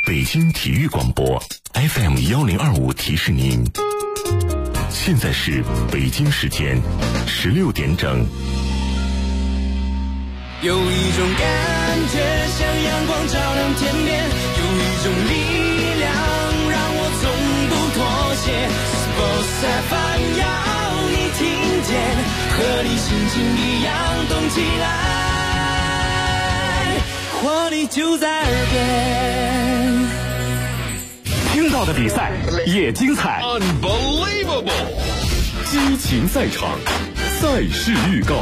北京体育广播 FM1025提示您，现在是北京时间16点整。 有一种感觉像阳光照亮天边，有一种力量让我从不妥协。Sports FM 要你听见，和你心情一样动起来，活力就在耳边。 听到的比赛也精彩 Unbelievable 激情赛场，赛事预告。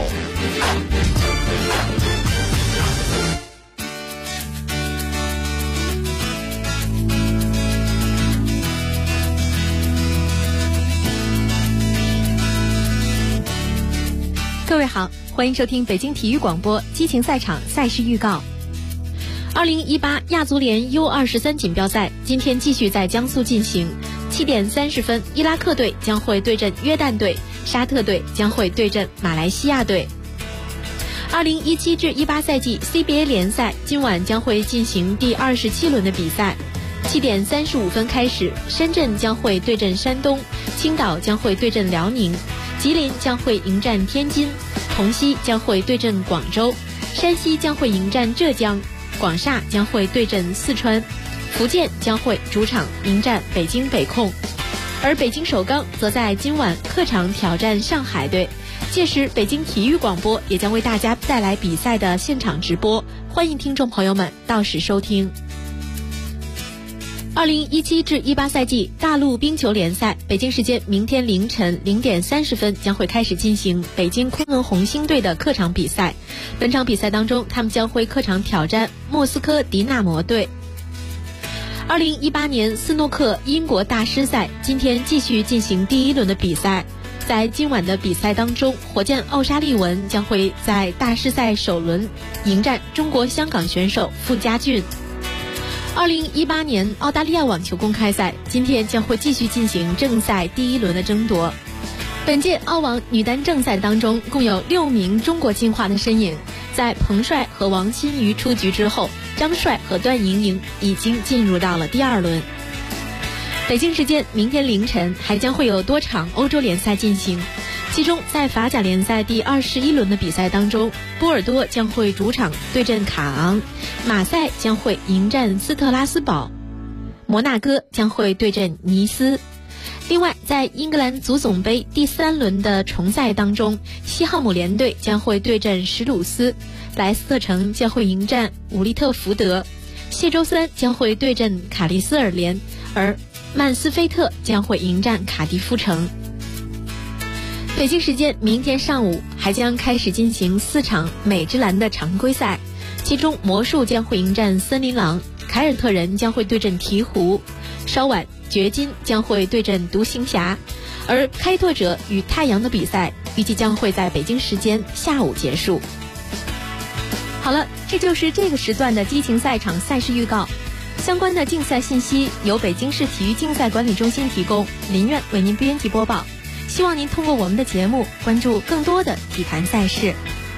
各位好，欢迎收听北京体育广播激情赛场赛事预告。2018亚足联 U23 锦标赛今天继续在江苏进行。7点30分，伊拉克队将会对阵约旦队，沙特队将会对阵马来西亚队。2017至18赛季 CBA 联赛今晚将会进行第27轮的比赛。7点35分开始，深圳将会对阵山东，青岛将会对阵辽宁，吉林将会迎战天津，同曦将会对阵广州，山西将会迎战浙江，广厦将会对阵四川，福建将会主场迎战北京北控，而北京首钢则在今晚客场挑战上海队。届时北京体育广播也将为大家带来比赛的现场直播，欢迎听众朋友们到时收听。2017至18赛季大陆冰球联赛，北京时间明天凌晨0点30分将会开始进行北京昆仑红星队的客场比赛。本场比赛当中，他们将会客场挑战莫斯科迪纳摩队。2018年斯诺克英国大师赛今天继续进行第1轮的比赛。在今晚的比赛当中，火箭奥沙利文将会在大师赛首轮迎战中国香港选手傅家俊。2018年澳大利亚网球公开赛今天将会继续进行正赛第1轮的争夺。本届澳网女单正赛当中，共有6名中国金花的身影。在彭帅和王欣瑜出局之后，张帅和段莹莹已经进入到了第2轮。北京时间明天凌晨还将会有多场欧洲联赛进行，其中在法甲联赛第21轮的比赛当中，波尔多将会主场对阵卡昂，马赛将会迎战斯特拉斯堡，摩纳哥将会对阵尼斯。另外，在英格兰足总杯第3轮的重赛当中，西汉姆联队将会对阵史鲁斯，莱斯特城将会迎战伍利特福德，谢周三将会对阵卡利斯尔联，而曼斯菲特将会迎战卡迪夫城。北京时间明天上午还将开始进行4场美职篮的常规赛，其中魔术将会迎战森林狼，凯尔特人将会对阵鹈鹕，稍晚掘金将会对阵独行侠，而开拓者与太阳的比赛预计将会在北京时间下午结束。好了，这就是这个时段的激情赛场赛事预告。相关的竞赛信息由北京市体育竞赛管理中心提供，林苑为您编辑播报。希望您通过我们的节目关注更多的体坛赛事。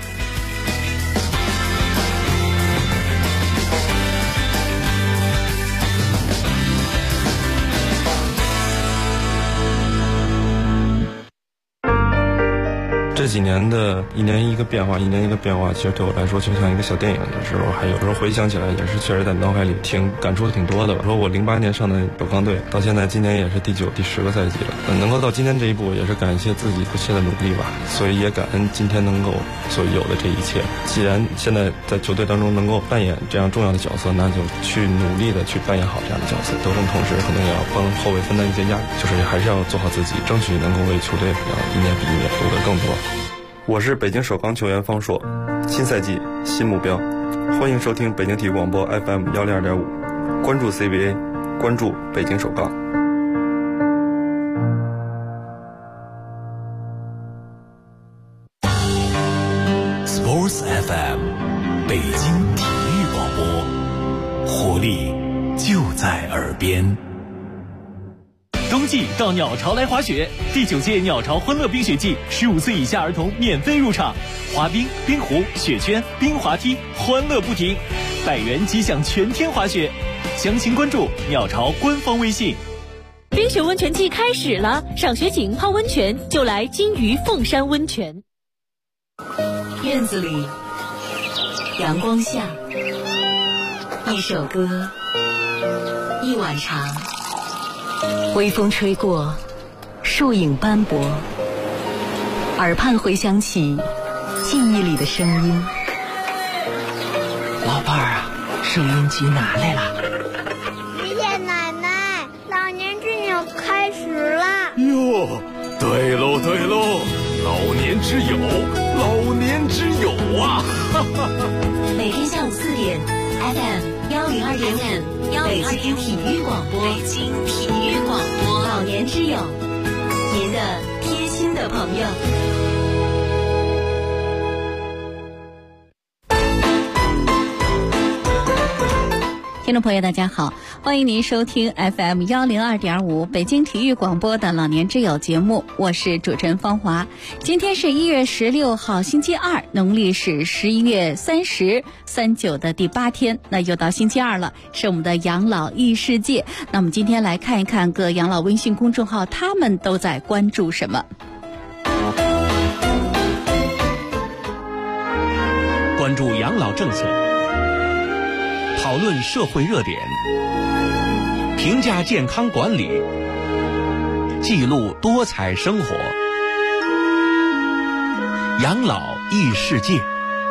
这几年的一年一个变化，其实对我来说就像一个小电影的时候，还有时候回想起来也是确实在脑海里感触挺多的吧。说我08年上的首钢队，到现在今年也是第9、第10个赛季了，能够到今天这一步，也是感谢自己不懈的努力吧。所以也感恩今天能够所有的这一切。既然现在在球队当中能够扮演这样重要的角色，那就去努力的去扮演好这样的角色。得分同时可能也要帮后卫分担一些压力，就是还是要做好自己，争取能够为球队一年比一年夺得更多。我是北京首钢球员方硕，新赛季新目标，欢迎收听北京体育广播 FM102.5，关注 CBA， 关注北京首钢。 Sports FM， 北京体育广播，活力就在耳边。 冬季到鸟巢来滑雪，第9届鸟巢欢乐冰雪季，15岁以下儿童免费入场，滑冰、冰壶、雪圈、冰滑梯，欢乐不停，100元即享全天滑雪。 详情关注鸟巢官方微信。 冰雪温泉季开始了，赏雪景泡温泉就来金鱼凤山温泉。 院子里，阳光下，一首歌，一碗茶，微风吹过，树影斑驳，耳畔回响起记忆里的声音。 老伴儿啊，收音机拿来了。 爷爷奶奶，老年之友开始了。 哟，对喽对喽，老年之友，老年之友啊！ 每天下午4点 ，FM 102.5，北京体育广播，北京体育广播，老年之友，您的贴心的朋友。 听众朋友大家好，欢迎您收听 FM 102.5北京体育广播的老年之友节目，我是主持人方华。今天是1月16号星期二，农历是11月30、39的第8天，那又到星期二了，是我们的养老异世界。那我们今天来看一看各养老微信公众号他们都在关注什么。 关注养老政策，讨论社会热点，评价健康管理，记录多彩生活，养老异世界。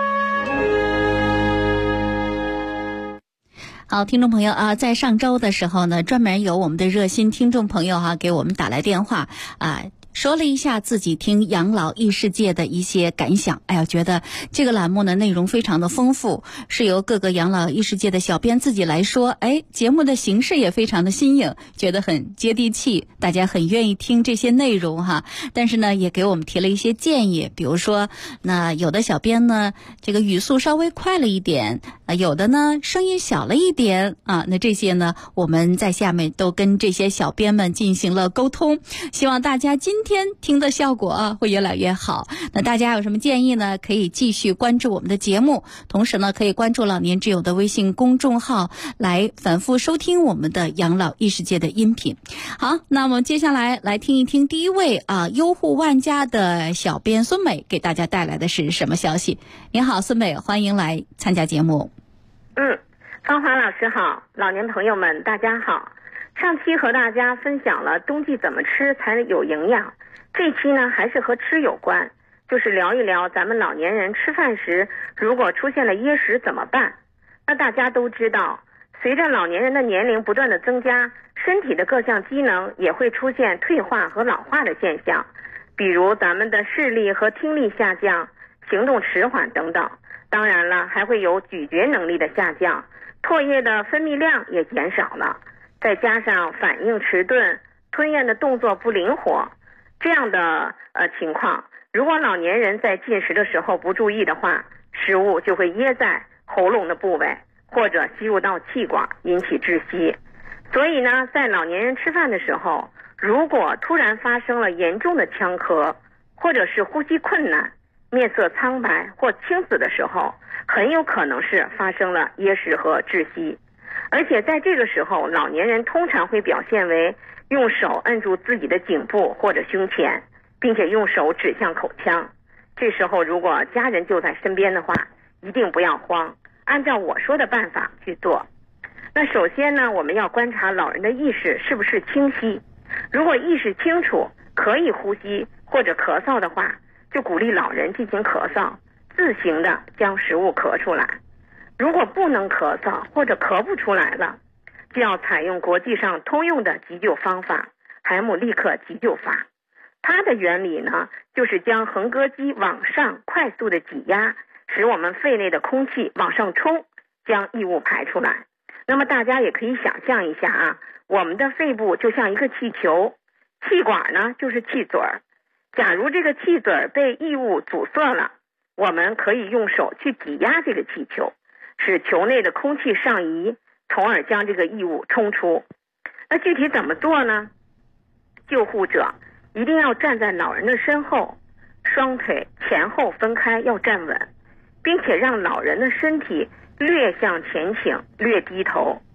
好，听众朋友啊，在上周的时候呢，专门有我们的热心听众朋友给我们打来电话说了一下自己听养老异世界的一些感想。哎呀，觉得这个栏目呢内容非常的丰富，是由各个养老异世界的小编自己来说，节目的形式也非常的新颖，觉得很接地气，大家很愿意听这些内容哈。但是呢，也给我们提了一些建议，比如说，那有的小编呢，这个语速稍微快了一点，有的呢声音小了一点那这些呢，我们在下面都跟这些小编们进行了沟通，希望大家今天听的效果会越来越好。那大家有什么建议呢？可以继续关注我们的节目，同时呢，可以关注老年之友的微信公众号，来反复收听我们的养老异世界的音频。好，那我们接下来听一听第一位优户万家的小编孙美给大家带来的是什么消息。您好，孙美，欢迎来参加节目。 芳华老师好，老年朋友们大家好。上期和大家分享了冬季怎么吃才有营养，这期呢还是和吃有关，就是聊一聊咱们老年人吃饭时如果出现了噎食怎么办。那大家都知道，随着老年人的年龄不断的增加，身体的各项机能也会出现退化和老化的现象，比如咱们的视力和听力下降，行动迟缓等等。当然了，还会有咀嚼能力的下降，唾液的分泌量也减少了，再加上反应迟钝，吞咽的动作不灵活，这样的情况，如果老年人在进食的时候不注意的话，食物就会噎在喉咙的部位，或者吸入到气管，引起窒息。所以呢，在老年人吃饭的时候，如果突然发生了严重的呛咳，或者是呼吸困难，面色苍白或青紫的时候，很有可能是发生了噎食和窒息。而且在这个时候，老年人通常会表现为用手按住自己的颈部或者胸前，并且用手指向口腔。这时候如果家人就在身边的话，一定不要慌，按照我说的办法去做。那首先呢，我们要观察老人的意识是不是清晰。如果意识清楚，可以呼吸或者咳嗽的话，就鼓励老人进行咳嗽，自行的将食物咳出来。如果不能咳嗽或者咳不出来了，就要采用国际上通用的急救方法——海姆立克急救法。它的原理呢，就是将横膈肌往上快速的挤压，使我们肺内的空气往上冲，将异物排出来。那么大家也可以想象一下我们的肺部就像一个气球，气管呢就是气嘴儿。假如这个气嘴儿被异物阻塞了，我们可以用手去挤压这个气球，使球内的空气上移，从而将这个异物冲出。那具体怎么做呢？救护者一定要站在老人的身后，双腿前后分开，要站稳，并且让老人的身体略向前倾，略低头。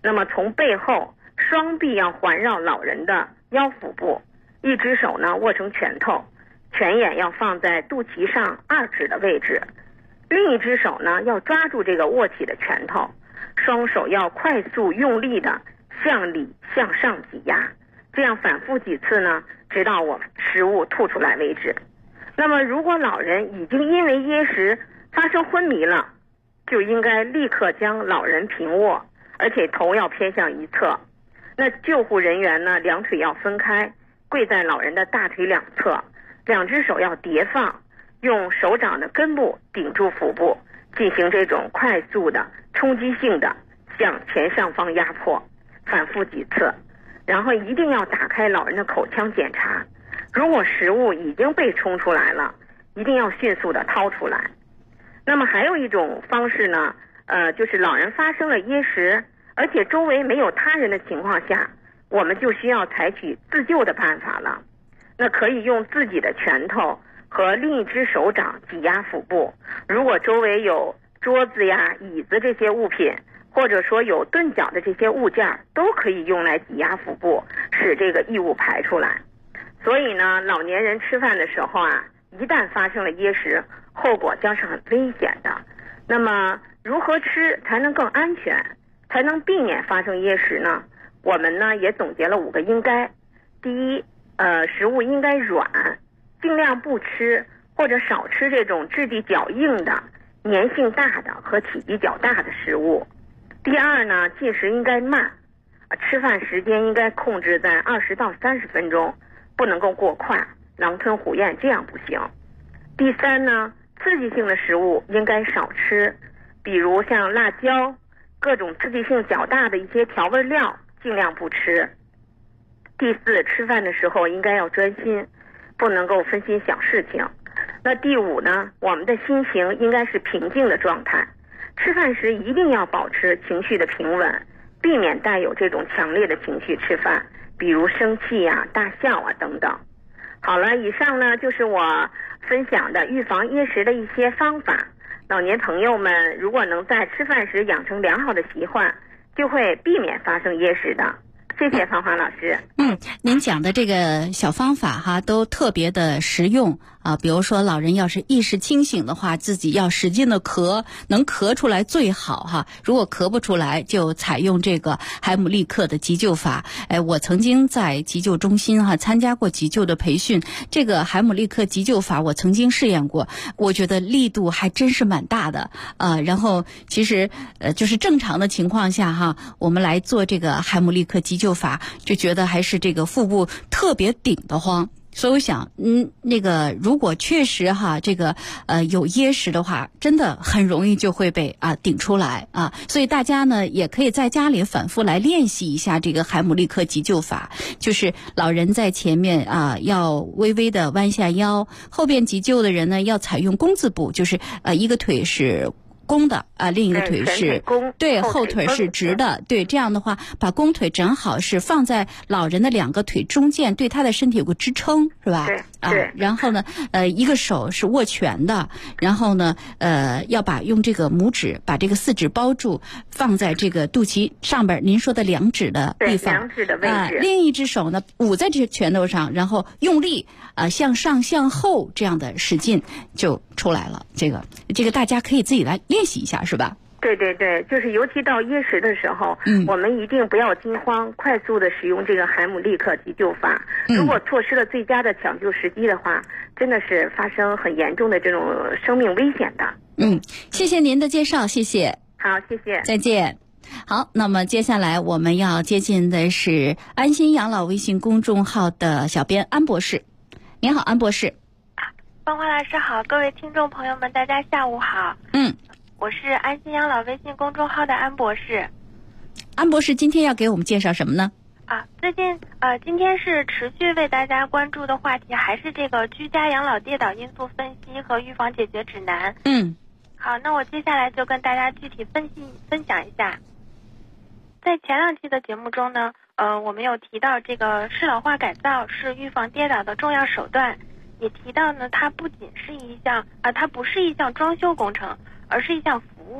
那么从背后，双臂要环绕老人的腰腹部，一只手呢握成拳头，拳眼要放在肚脐上2指的位置，另一只手呢要抓住这个握起的拳头，双手要快速用力的向里向上挤压，这样反复几次呢，直到我们食物吐出来为止。那么如果老人已经因为噎食发生昏迷了，就应该立刻将老人平卧，而且头要偏向一侧。那救护人员呢，两腿要分开，跪在老人的大腿两侧，2只手要叠放，用手掌的根部顶住腹部，进行这种快速的冲击性的向前上方压迫，反复几次。然后一定要打开老人的口腔检查，如果食物已经被冲出来了，一定要迅速的掏出来。那么还有一种方式呢，就是老人发生了噎食，而且周围没有他人的情况下，我们就需要采取自救的办法了。那可以用自己的拳头和另一只手掌挤压腹部，如果周围有桌子呀、椅子这些物品，或者说有钝角的这些物件，都可以用来挤压腹部，使这个异物排出来。所以呢，老年人吃饭的时候啊，一旦发生了噎食，后果将是很危险的。那么如何吃才能更安全，才能避免发生噎食呢？我们呢也总结了5个应该。第一，食物应该软，尽量不吃或者少吃这种质地较硬的、粘性大的和体积较大的食物。第二呢，进食应该慢，吃饭时间应该控制在20到30分钟，不能够过快，狼吞虎咽这样不行。第三呢，刺激性的食物应该少吃，比如像辣椒、各种刺激性较大的一些调味料尽量不吃。第四，吃饭的时候应该要专心，不能够分心小事情。那第五呢，我们的心情应该是平静的状态，吃饭时一定要保持情绪的平稳，避免带有这种强烈的情绪吃饭，比如生气啊、大笑啊等等。好了，以上呢就是我分享的预防噎食的一些方法。老年朋友们如果能在吃饭时养成良好的习惯，就会避免发生噎食的。谢谢芳华老师。 您讲的这个小方法哈，都特别的实用啊。比如说，老人要是意识清醒的话，自己要使劲的咳，能咳出来最好哈。如果咳不出来，就采用这个海姆立克的急救法。我曾经在急救中心哈参加过急救的培训，这个海姆立克急救法我曾经试验过，我觉得力度还真是蛮大的然后其实就是正常的情况下哈，我们来做这个海姆立克急救法，就觉得还是这个腹部特别顶得慌。所以我想那个如果确实哈这个有噎食的话，真的很容易就会被顶出来啊。所以大家呢也可以在家里反复来练习一下这个海姆立克急救法，就是老人在前面要微微的弯下腰，后边急救的人呢要采用弓字步，就是一个腿是弓的另一个腿是对，后腿是直的，对，这样的话把弓腿正好是放在老人的2个腿中间，对他的身体有个支撑，是吧？ 对然后呢一个手是握拳的，然后呢要用这个拇指把这个4指包住，放在这个肚脐上边您说的2指的地方， 对，2指的位置另一只手呢捂在这拳头上，然后用力向上向后这样的使劲就出来了。这个大家可以自己来练习一下，是吧？ 对对对，就是尤其到噎食的时候，我们一定不要惊慌，快速的使用这个海姆立克急救法。如果错失了最佳的抢救时机的话，真的是发生很严重的这种生命危险的。 谢谢您的介绍，谢谢。 好，谢谢， 再见。好，那么接下来我们要接近的是安心养老微信公众号的小编安博士。您好，安博士。 芳华老师好，各位听众朋友们，大家下午好。我是安心养老微信公众号的安博士。 安博士今天要给我们介绍什么呢？ 最近今天是持续为大家关注的话题，还是这个居家养老跌倒因素分析和预防解决指南。好，那我接下来就跟大家具体分享一下。在前2期的节目中呢，我们有提到这个适老化改造是预防跌倒的重要手段，也提到呢，它不仅是它不是一项装修工程，而是一项服务。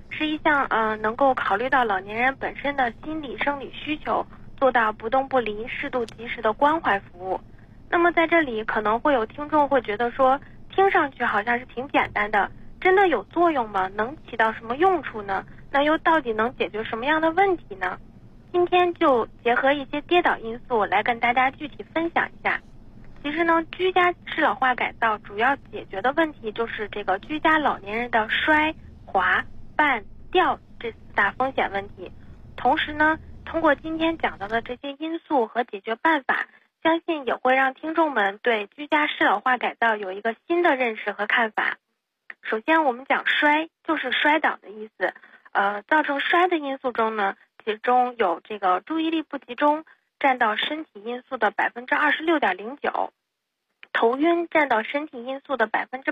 是一项能够考虑到老年人本身的心理生理需求，做到不动不离、适度及时的关怀服务。那么在这里可能会有听众会觉得说，听上去好像是挺简单的，真的有作用吗？能起到什么用处呢？那又到底能解决什么样的问题呢？今天就结合一些跌倒因素来跟大家具体分享一下。其实呢，居家适老化改造主要解决的问题就是这个居家老年人的摔、滑、绊、掉这4大风险问题。同时呢，通过今天讲到的这些因素和解决办法，相信也会让听众们对居家适老化改造有一个新的认识和看法。首先我们讲摔，就是摔倒的意思。造成摔的因素中呢，其中有这个注意力不集中，占到身体因素的 26.09%， 头晕占到身体因素的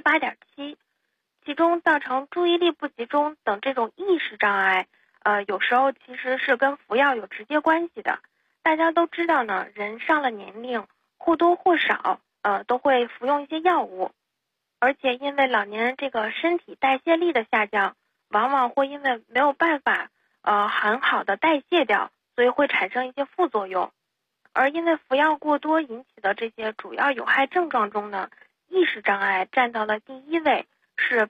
8.7%。 其中造成注意力不集中等这种意识障碍，有时候其实是跟服药有直接关系的。大家都知道呢，人上了年龄或多或少都会服用一些药物，而且因为老年人这个身体代谢力的下降，往往会因为没有办法很好的代谢掉，所以会产生一些副作用。而因为服药过多引起的这些主要有害症状中呢，意识障碍占到了第1位，是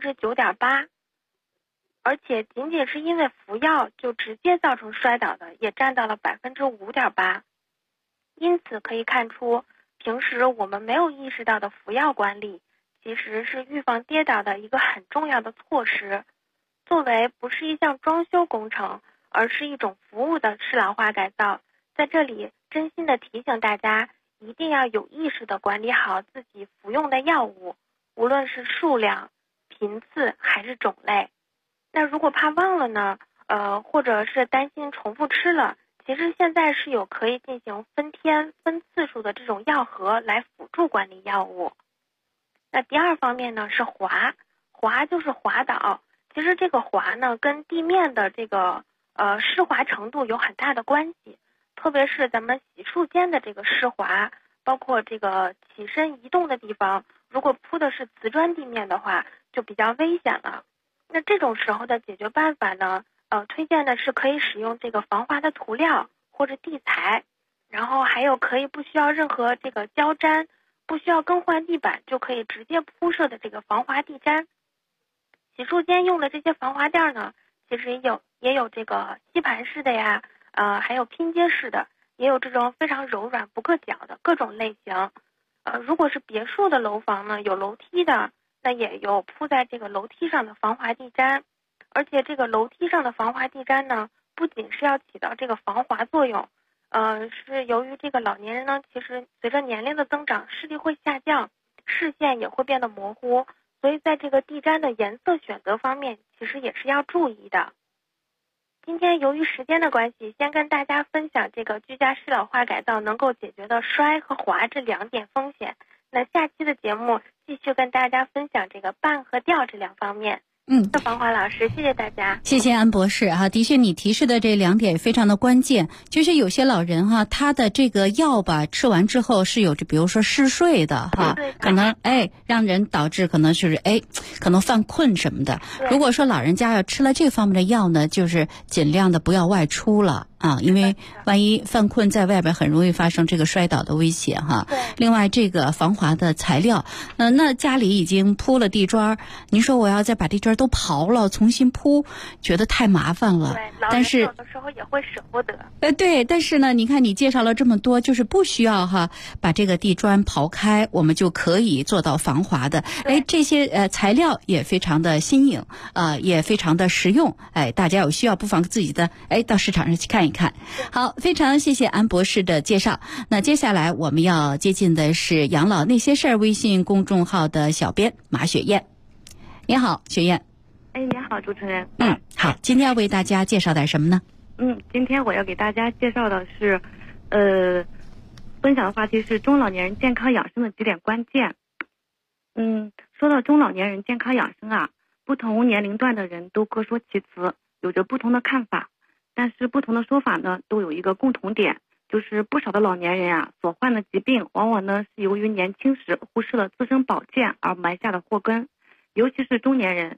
9.8%， 而且仅仅是因为服药就直接造成摔倒的也占到了 5.8%。 因此可以看出，平时我们没有意识到的服药管理其实是预防跌倒的一个很重要的措施。作为不是一项装修工程，而是一种服务的适老化改造，在这里真心的提醒大家，一定要有意识的管理好自己服用的药物，无论是数量、频次还是种类。那如果怕忘了呢，或者是担心重复吃了，其实现在是有可以进行分天分次数的这种药盒来辅助管理药物。那第2方面呢是滑，滑就是滑倒。其实这个滑呢跟地面的这个湿滑程度有很大的关系，特别是咱们洗漱间的这个湿滑，包括这个起身移动的地方，如果铺的是瓷砖地面的话，就比较危险了。那这种时候的解决办法呢，推荐的是可以使用这个防滑的涂料或者地材，然后还有可以不需要任何这个胶粘，不需要更换地板就可以直接铺设的这个防滑地毡。洗漱间用的这些防滑垫呢，其实也有这个吸盘式的呀，还有拼接式的，也有这种非常柔软不硌脚的各种类型。如果是别墅的楼房呢，有楼梯的，那也有铺在这个楼梯上的防滑地毡。而且这个楼梯上的防滑地毡呢，不仅是要起到这个防滑作用，是由于这个老年人呢，其实随着年龄的增长，视力会下降，视线也会变得模糊，所以在这个地毡的颜色选择方面，其实也是要注意的。今天由于时间的关系，先跟大家分享这个居家适老化改造能够解决的摔和滑这2点风险。那下期的节目继续跟大家分享这个绊和掉这2方面。芳华老师，谢谢大家。 谢谢安博士哈，的确你提示的这2点非常的关键。就是有些老人哈，他的这个药吧吃完之后是有比如说嗜睡的哈，可能让人导致可能就是可能犯困什么的。如果说老人家要吃了这方面的药呢，就是尽量的不要外出了啊，因为万一犯困在外边很容易发生这个摔倒的危险哈。另外这个防滑的材料，那家里已经铺了地砖，您说我要再把地砖都刨了重新铺，觉得太麻烦了。 但是有的时候也会舍不得。 对，但是呢，你看你介绍了这么多，就是不需要把这个地砖刨开，我们就可以做到防滑的。这些材料也非常的新颖，也非常的实用。大家有需要不妨自己的到市场上去看一看。好，非常谢谢安博士的介绍。那接下来我们要接近的是养老那些事儿微信公众号的小编马雪燕。你好，雪燕。 你好，主持人。 好，今天要为大家介绍点什么呢？ 今天我要给大家介绍的是，分享的话题是中老年人健康养生的几点关键。说到中老年人健康养生啊，不同年龄段的人都各说其词，有着不同的看法。但是不同的说法呢，都有一个共同点，就是不少的老年人啊所患的疾病，往往呢是由于年轻时忽视了自身保健而埋下的祸根。尤其是中年人，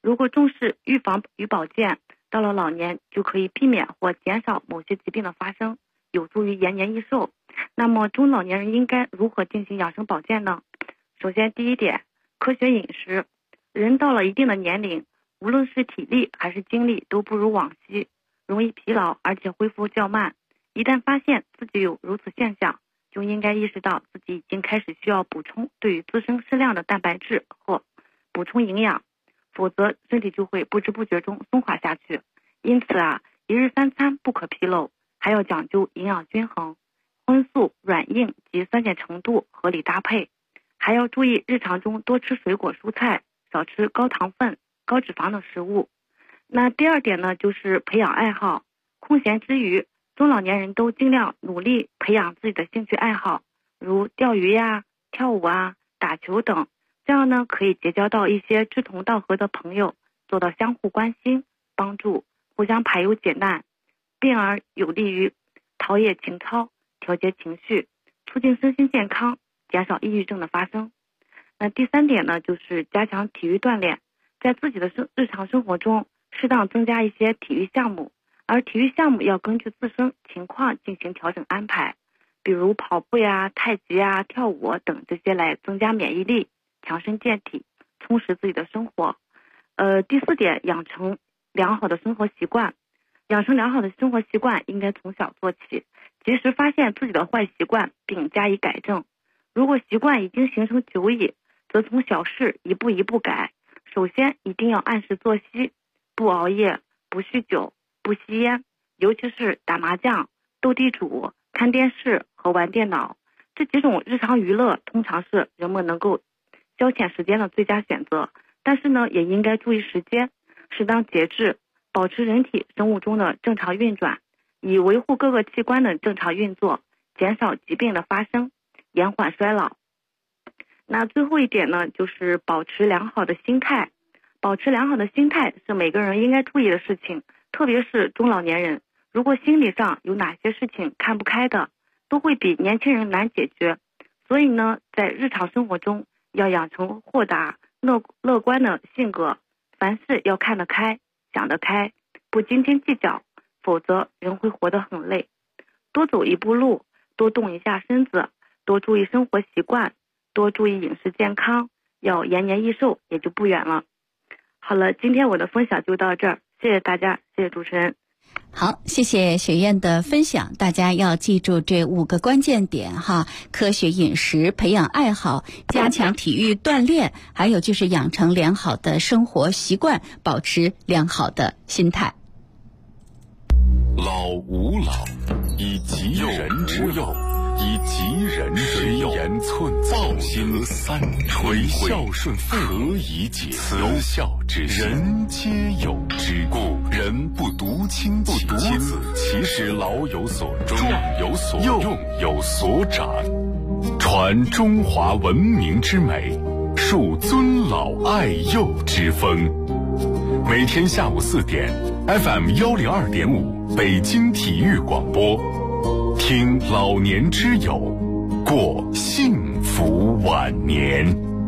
如果重视预防与保健，到了老年就可以避免或减少某些疾病的发生，有助于延年益寿。那么中老年人应该如何进行养生保健呢？首先第一点，科学饮食。人到了一定的年龄，无论是体力还是精力都不如往昔，容易疲劳，而且恢复较慢。一旦发现自己有如此现象，就应该意识到自己已经开始需要补充对于自身适量的蛋白质或补充营养，否则身体就会不知不觉中松垮下去。因此一日三餐不可纰漏，还要讲究营养均衡，荤素软硬及酸碱程度合理搭配，还要注意日常中多吃水果蔬菜，少吃高糖分高脂肪的食物。那第二点呢，就是培养爱好。空闲之余，中老年人都尽量努力培养自己的兴趣爱好，如钓鱼跳舞打球等，这样呢可以结交到一些志同道合的朋友，做到相互关心帮助，互相排忧解难，并而有利于陶冶情操，调节情绪，促进身心健康，减少抑郁症的发生。那第三点呢，就是加强体育锻炼，在自己的日常生活中适当增加一些体育项目，而体育项目要根据自身情况进行调整安排，比如跑步太极跳舞等这些，来增加免疫力，强身健体，充实自己的生活。第四点，养成良好的生活习惯。养成良好的生活习惯应该从小做起，及时发现自己的坏习惯并加以改正。如果习惯已经形成久矣，则从小事一步一步改。首先一定要按时作息，不熬夜，不酗酒，不吸烟，尤其是打麻将、斗地主、看电视和玩电脑，这几种日常娱乐通常是人们能够消遣时间的最佳选择，但是呢也应该注意时间，适当节制，保持人体生物钟的正常运转，以维护各个器官的正常运作，减少疾病的发生，延缓衰老。那最后一点呢，就是保持良好的心态。保持良好的心态是每个人应该注意的事情，特别是中老年人，如果心理上有哪些事情看不开的，都会比年轻人难解决。所以呢，在日常生活中要养成豁达乐观的性格，凡事要看得开，想得开，不斤斤计较，否则人会活得很累。多走一步路，多动一下身子，多注意生活习惯，多注意饮食健康，要延年益寿也就不远了。好了，今天我的分享就到这儿，谢谢大家，谢谢主持人。 好，谢谢雪燕的分享，大家要记住这5个关键点哈：科学饮食，培养爱好，加强体育锻炼，还有就是养成良好的生活习惯，保持良好的心态。 老吾老，以及人之幼，以及人之幼，言寸报心三垂孝顺父何以解慈孝之心，人皆有之。故人不独亲其子，其使老有所终，壮有所用，有所长，传中华文明之美，树尊老爱幼之风。每天下午4点 FM 102.5北京体育广播，听老年之友，过幸福晚年。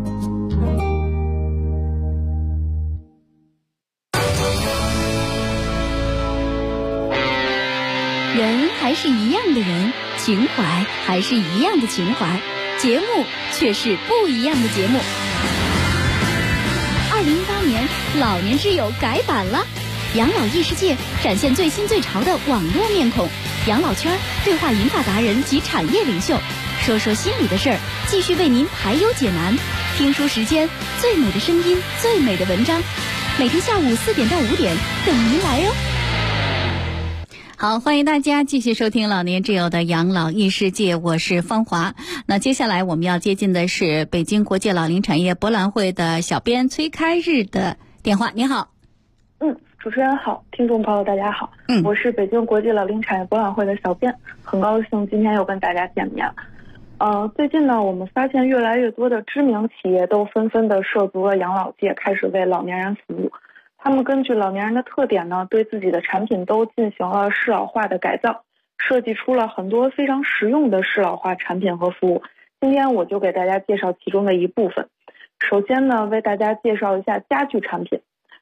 人还是一样的人，情怀还是一样的情怀，节目却是不一样的节目。2018年老年之友改版了，养老异世界展现最新最潮的网络面孔，养老圈对话银发达人及产业领袖，说说心里的事儿，继续为您排忧解难。听书时间，最美的声音，最美的文章，每天下午4点到5点等您来哟。 好，欢迎大家继续收听老年之友的养老异世界，我是芳华。那接下来我们要接近的是北京国际老龄产业博览会的小编崔开日的电话。你好。 主持人好，听众朋友大家好，我是北京国际老龄产业博览会的小编，很高兴今天又跟大家见面。最近呢，我们发现越来越多的知名企业都纷纷的涉足了养老界，开始为老年人服务。他们根据老年人的特点呢，对自己的产品都进行了适老化的改造，设计出了很多非常实用的适老化产品和服务。今天我就给大家介绍其中的一部分。首先呢，为大家介绍一下家具产品。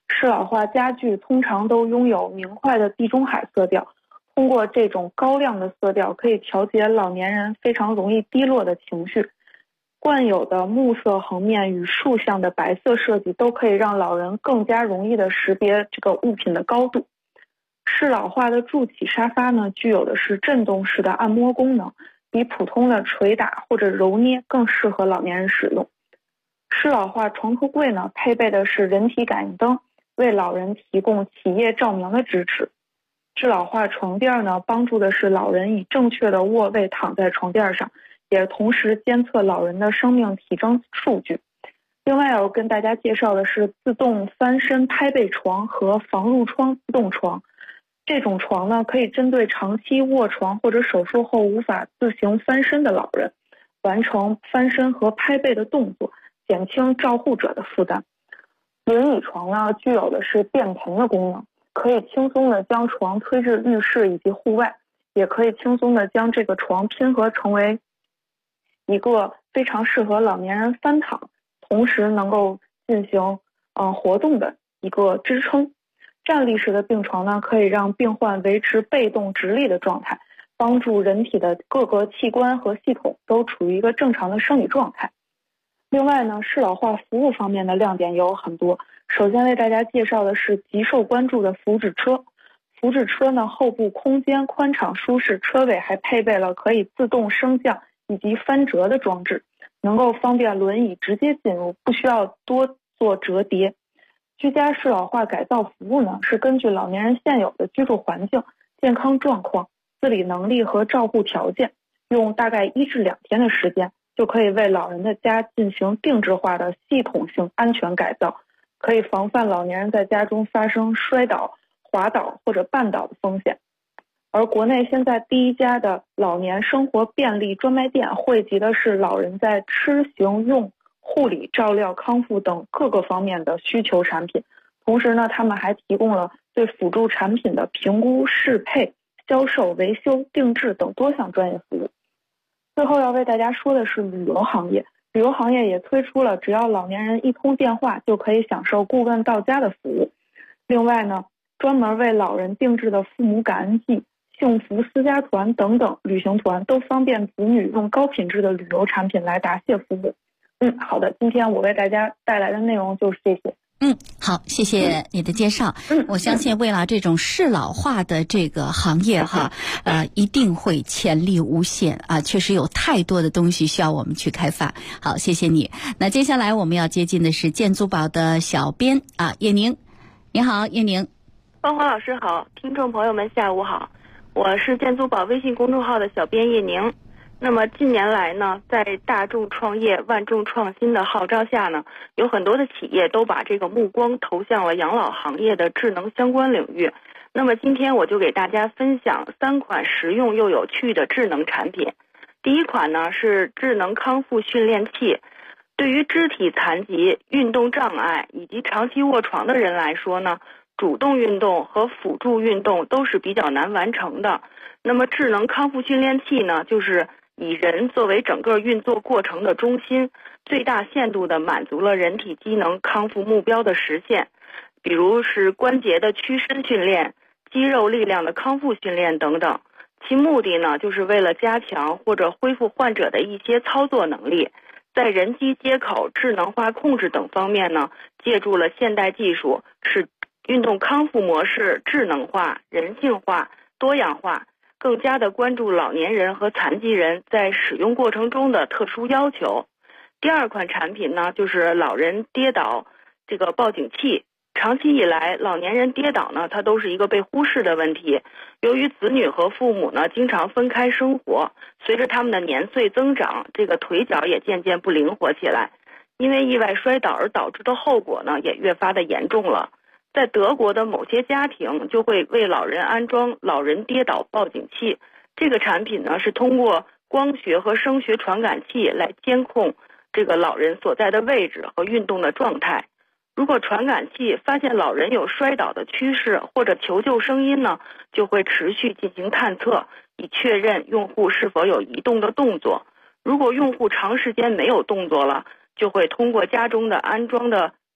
适老化家具通常都拥有明快的地中海色调，通过这种高亮的色调可以调节老年人非常容易低落的情绪。惯有的木色横面与竖向的白色设计都可以让老人更加容易的识别这个物品的高度。适老化的助起沙发呢，具有的是震动式的按摩功能，比普通的捶打或者揉捏更适合老年人使用。适老化床头柜呢，配备的是人体感应灯，为老人提供起夜照明的支持。适老化床垫呢，帮助的是老人以正确的卧位躺在床垫上，也同时监测老人的生命体征数据。另外要跟大家介绍的是自动翻身拍背床和防褥窗自动床。这种床呢，可以针对长期卧床或者手术后无法自行翻身的老人，完成翻身和拍背的动作，减轻照护者的负担。轮椅床呢，具有的是便盆的功能，可以轻松的将床推至浴室以及户外，也可以轻松的将这个床拼合成为一个非常适合老年人翻躺，同时能够进行活动的一个支撑。站立式的病床呢，可以让病患维持被动直立的状态，帮助人体的各个器官和系统都处于一个正常的生理状态。另外呢，适老化服务方面的亮点也有很多。首先为大家介绍的是极受关注的福祉车。福祉车呢，后部空间宽敞舒适，车尾还配备了可以自动升降以及翻折的装置，能够方便轮椅直接进入，不需要多做折叠。居家适老化改造服务呢，是根据老年人现有的居住环境、健康状况、自理能力和照护条件，用大概1至2天的时间，就可以为老人的家进行定制化的系统性安全改造，可以防范老年人在家中发生摔倒、滑倒或者绊倒的风险。而国内现在第一家的老年生活便利专卖店，汇集的是老人在吃行用、护理、照料、康复等各个方面的需求产品。同时呢，他们还提供了对辅助产品的评估、适配、销售、维修、定制等多项专业服务。最后要为大家说的是旅游行业。旅游行业也推出了只要老年人一通电话就可以享受顾问到家的服务。另外呢，专门为老人定制的父母感恩季、幸福私家团等等旅行团都方便子女用高品质的旅游产品来答谢服务。好的，今天我为大家带来的内容就是这些。 好，谢谢你的介绍。我相信为了这种适老化的这个行业哈，一定会潜力无限啊！确实有太多的东西需要我们去开发。好，谢谢你。那接下来我们要接近的是建租宝的小编叶宁。你好，叶宁。 芳华老师好，听众朋友们下午好，我是建租宝微信公众号的小编叶宁。那么近年来呢，在大众创业、万众创新的号召下呢，有很多的企业都把这个目光投向了养老行业的智能相关领域。那么今天我就给大家分享3款实用又有趣的智能产品。第一款呢是智能康复训练器。对于肢体残疾、运动障碍以及长期卧床的人来说呢，主动运动和辅助运动都是比较难完成的。那么智能康复训练器呢，就是以人作为整个运作过程的中心，最大限度地满足了人体机能康复目标的实现，比如是关节的屈伸训练、肌肉力量的康复训练等等。其目的呢，就是为了加强或者恢复患者的一些操作能力，在人机接口、智能化控制等方面呢，借助了现代技术，使运动康复模式智能化、人性化、多样化，更加的关注老年人和残疾人在使用过程中的特殊要求。第2款产品呢，就是老人跌倒这个报警器。长期以来，老年人跌倒呢，它都是一个被忽视的问题。由于子女和父母呢经常分开生活，随着他们的年岁增长，这个腿脚也渐渐不灵活起来。因为意外摔倒而导致的后果呢，也越发的严重了。在德国的某些家庭就会为老人安装老人跌倒报警器。这个产品呢，是通过光学和声学传感器来监控这个老人所在的位置和运动的状态。如果传感器发现老人有摔倒的趋势或者求救声音呢，就会持续进行探测，以确认用户是否有移动的动作。如果用户长时间没有动作了，就会通过家中的安装的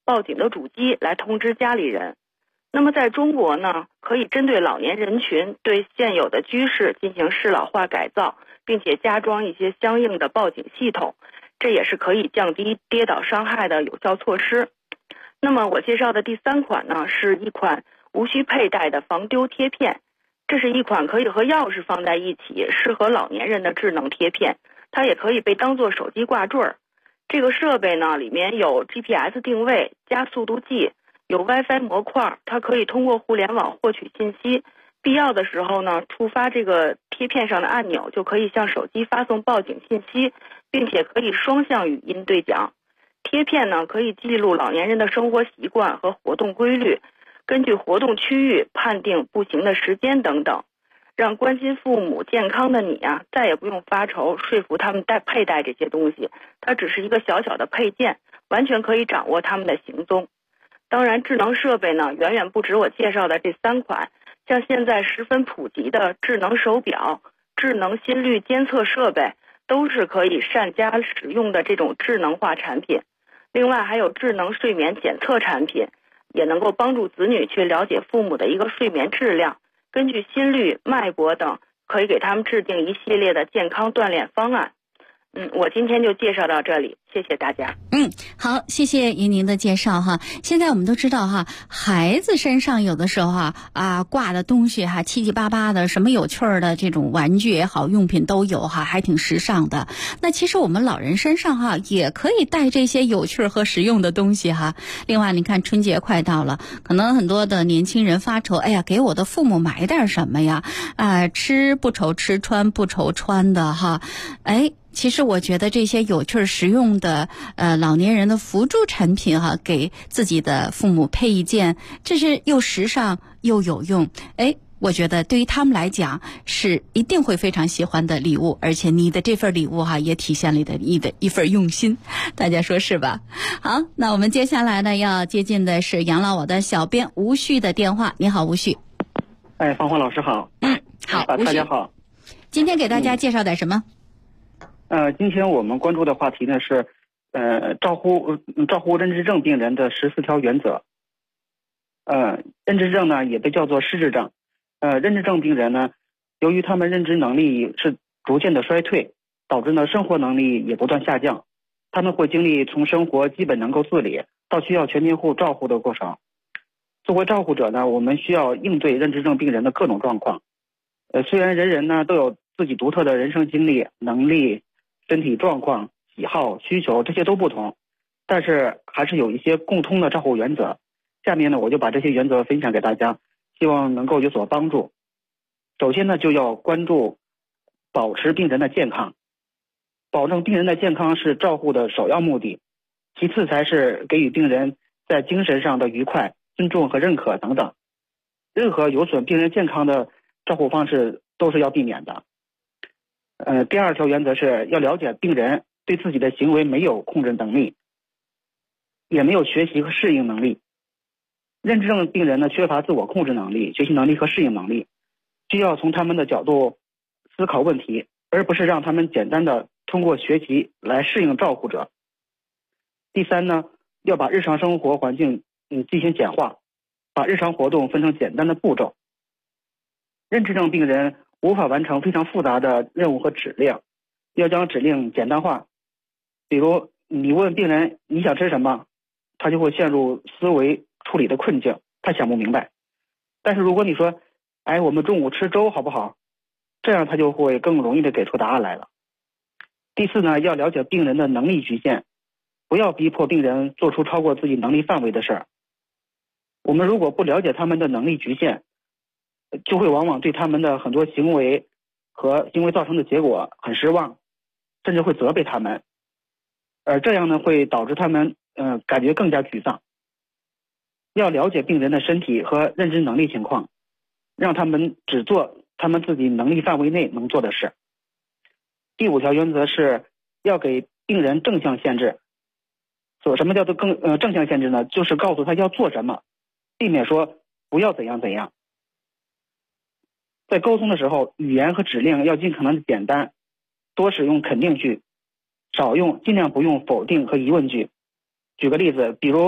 报警的主机来通知家里人。那么在中国呢，可以针对老年人群对现有的居室进行适老化改造，并且加装一些相应的报警系统，这也是可以降低跌倒伤害的有效措施。那么我介绍的第3款呢，是一款无需佩戴的防丢贴片。这是一款可以和钥匙放在一起，适合老年人的智能贴片，它也可以被当作手机挂坠儿。这个设备呢，里面有 GPS 定位加速度计，有 WiFi 模块，它可以通过互联网获取信息，必要的时候呢，触发这个贴片上的按钮，就可以向手机发送报警信息，并且可以双向语音对讲。贴片呢，可以记录老年人的生活习惯和活动规律，根据活动区域判定步行的时间等等，让关心父母健康的你啊，再也不用发愁说服他们佩戴这些东西，它只是一个小小的配件，完全可以掌握他们的行踪。当然，智能设备呢，远远不止我介绍的这3款，像现在十分普及的智能手表、智能心率监测设备，都是可以善加使用的这种智能化产品。另外还有智能睡眠检测产品，也能够帮助子女去了解父母的一个睡眠质量，根据心率、脉搏等，可以给他们制定一系列的健康锻炼方案。我今天就介绍到这里，谢谢大家。 好，谢谢您的介绍哈。现在我们都知道哈，孩子身上有的时候挂的东西七七八八的，什么有趣儿的这种玩具也好，用品都有还挺时尚的。那其实我们老人身上也可以带这些有趣和实用的东西哈。另外，你看春节快到了，可能很多的年轻人发愁，哎呀，给我的父母买点什么呀？吃不愁吃，穿不愁穿的哈。其实我觉得这些有趣实用的老年人的辅助产品给自己的父母配一件，这是又时尚又有用。我觉得对于他们来讲是一定会非常喜欢的礼物，而且你的这份礼物也体现了你的一份用心，大家说是吧？好，那我们接下来呢要接近的是养老我的小编吴旭的电话。你好，吴旭。 芳华老师好。 好， 大家好。 今天给大家介绍点什么？ 今天我们关注的话题呢是，照护认知症病人的14条原则。认知症呢也被叫做失智症。认知症病人呢，由于他们认知能力是逐渐的衰退，导致呢生活能力也不断下降。他们会经历从生活基本能够自理到需要全天候照护的过程。作为照护者呢，我们需要应对认知症病人的各种状况。虽然人人呢都有自己独特的人生经历、能力、身体状况、喜好、需求，这些都不同，但是还是有一些共通的照护原则。下面呢，我就把这些原则分享给大家，希望能够有所帮助。首先呢，就要关注保持病人的健康，保证病人的健康是照护的首要目的，其次才是给予病人在精神上的愉快、尊重和认可等等。任何有损病人健康的照护方式都是要避免的。第2条原则是要了解病人对自己的行为没有控制能力，也没有学习和适应能力。认知症病人呢缺乏自我控制能力、学习能力和适应能力，需要从他们的角度思考问题，而不是让他们简单的通过学习来适应照顾者。第3呢，要把日常生活环境进行简化，把日常活动分成简单的步骤。认知症病人无法完成非常复杂的任务和指令，要将指令简单化。比如你问病人你想吃什么，他就会陷入思维处理的困境，他想不明白。但是如果你说我们中午吃粥好不好，这样他就会更容易的给出答案来了。第4呢，要了解病人的能力局限，不要逼迫病人做出超过自己能力范围的事儿。我们如果不了解他们的能力局限，就会往往对他们的很多行为和行为造成的结果很失望，甚至会责备他们，而这样呢会导致他们感觉更加沮丧。要了解病人的身体和认知能力情况，让他们只做他们自己能力范围内能做的事。第5条原则是要给病人正向限制。什么叫做正向限制呢？就是告诉他要做什么，避免说不要怎样怎样。在沟通的时候，语言和指令要尽可能的简单，多使用肯定句，尽量不用否定和疑问句。举个例子，比如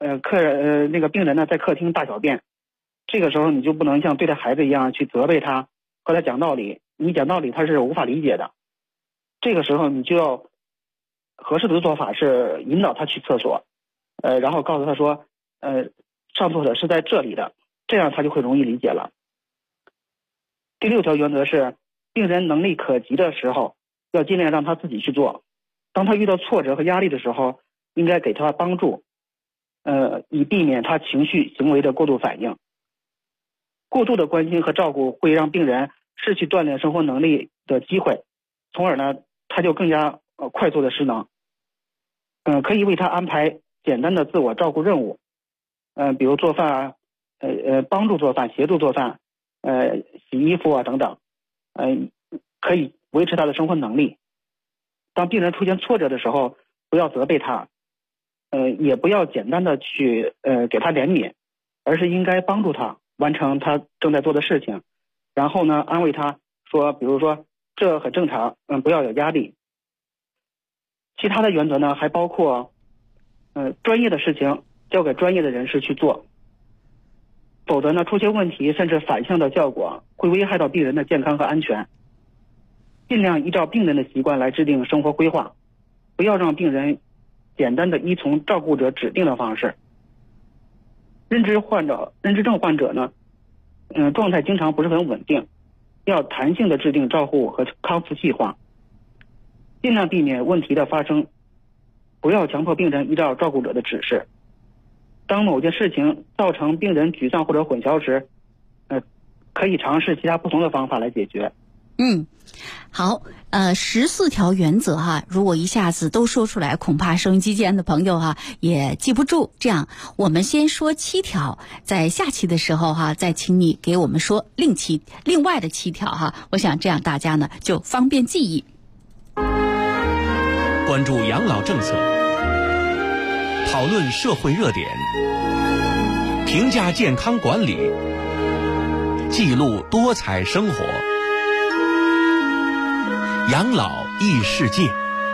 那个病人呢在客厅大小便，这个时候你就不能像对待孩子一样去责备他，和他讲道理，你讲道理他是无法理解的。这个时候你就要合适的做法是引导他去厕所，然后告诉他说，上厕所是在这里的，这样他就会容易理解了。第6条原则是，病人能力可及的时候，要尽量让他自己去做。当他遇到挫折和压力的时候，应该给他帮助，以避免他情绪行为的过度反应。过度的关心和照顾会让病人失去锻炼生活能力的机会，从而呢，他就更加快速的失能。可以为他安排简单的自我照顾任务，比如做饭帮助做饭、协助做饭、洗衣服啊等等，可以维持他的生活能力。当病人出现挫折的时候，不要责备他，也不要简单的去给他怜悯，而是应该帮助他完成他正在做的事情，然后呢安慰他说，比如说这很正常，不要有压力。其他的原则呢还包括，专业的事情交给专业的人士去做，否则呢出现问题甚至反向的效果会危害到病人的健康和安全。尽量依照病人的习惯来制定生活规划，不要让病人简单的依从照顾者指定的方式。认知症患者呢，状态经常不是很稳定，要弹性的制定照护和康复计划，尽量避免问题的发生，不要强迫病人依照照顾者的指示。当某件事情造成病人沮丧或者混淆时，可以尝试其他不同的方法来解决。 好，14条原则哈，如果一下子都说出来，恐怕收音机前的朋友哈也记不住。这样，我们先说7条，在下期的时候哈，再请你给我们说另外的7条哈。我想这样大家呢就方便记忆。 关注养老政策，讨论社会热点，评价健康管理，记录多彩生活。养老异世界。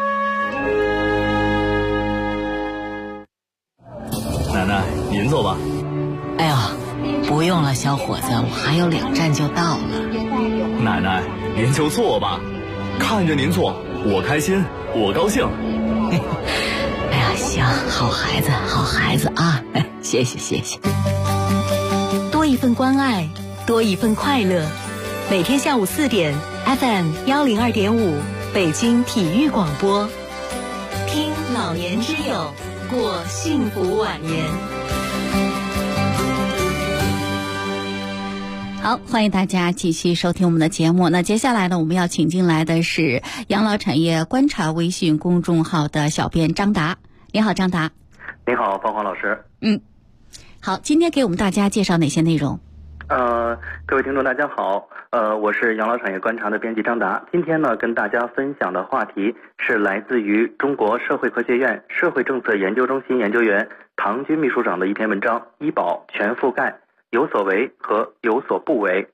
奶奶，您坐吧。 哎呦，不用了，小伙子，我还有2站就到了。 奶奶，您就坐吧，看着您坐，我开心，我高兴。 哎呀，行，好孩子，好孩子啊！谢谢，谢谢。 多一份关爱，多一份快乐。每天下午4点 ，FM102.5，北京体育广播，听老年之友，过幸福晚年。 好，欢迎大家继续收听我们的节目。那接下来呢，我们要请进来的是养老产业观察微信公众号的小编张达。你好，张达。 你好，芳华老师。 好，今天给我们大家介绍哪些内容？ 各位听众大家好，我是养老产业观察的编辑张达。今天呢，跟大家分享的话题是来自于中国社会科学院社会政策研究中心研究员唐军秘书长的一篇文章：医保全覆盖，有所为和有所不为。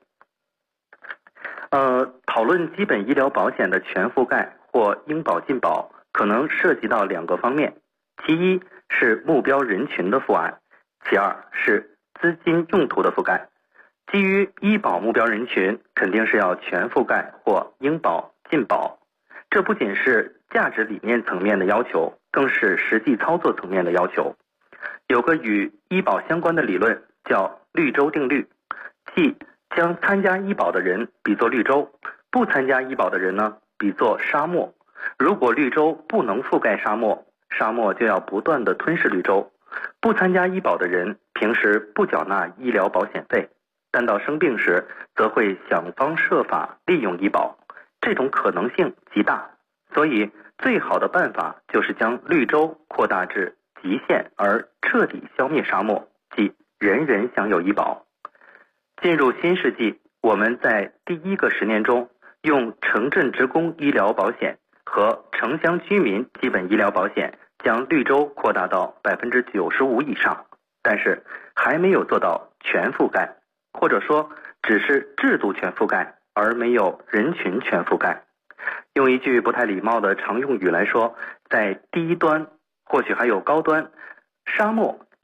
讨论基本医疗保险的全覆盖或应保尽保，可能涉及到2个方面，其一是目标人群的覆盖，其二是资金用途的覆盖。基于医保目标人群，肯定是要全覆盖或应保尽保。这不仅是价值理念层面的要求，更是实际操作层面的要求。有个与医保相关的理论叫绿洲定律，即将参加医保的人比作绿洲，不参加医保的人呢比作沙漠。如果绿洲不能覆盖沙漠，沙漠就要不断地吞噬绿洲。不参加医保的人平时不缴纳医疗保险费，但到生病时则会想方设法利用医保，这种可能性极大。所以最好的办法就是将绿洲扩大至极限而彻底消灭沙漠，即人人享有医保。进入新世纪，我们在第1个10年中用城镇职工医疗保险和城乡居民基本医疗保险将绿洲扩大到 95% 以上，但是还没有做到全覆盖，或者说只是制度全覆盖而没有人群全覆盖。用一句不太礼貌的常用语来说，在低端或许还有高端，沙漠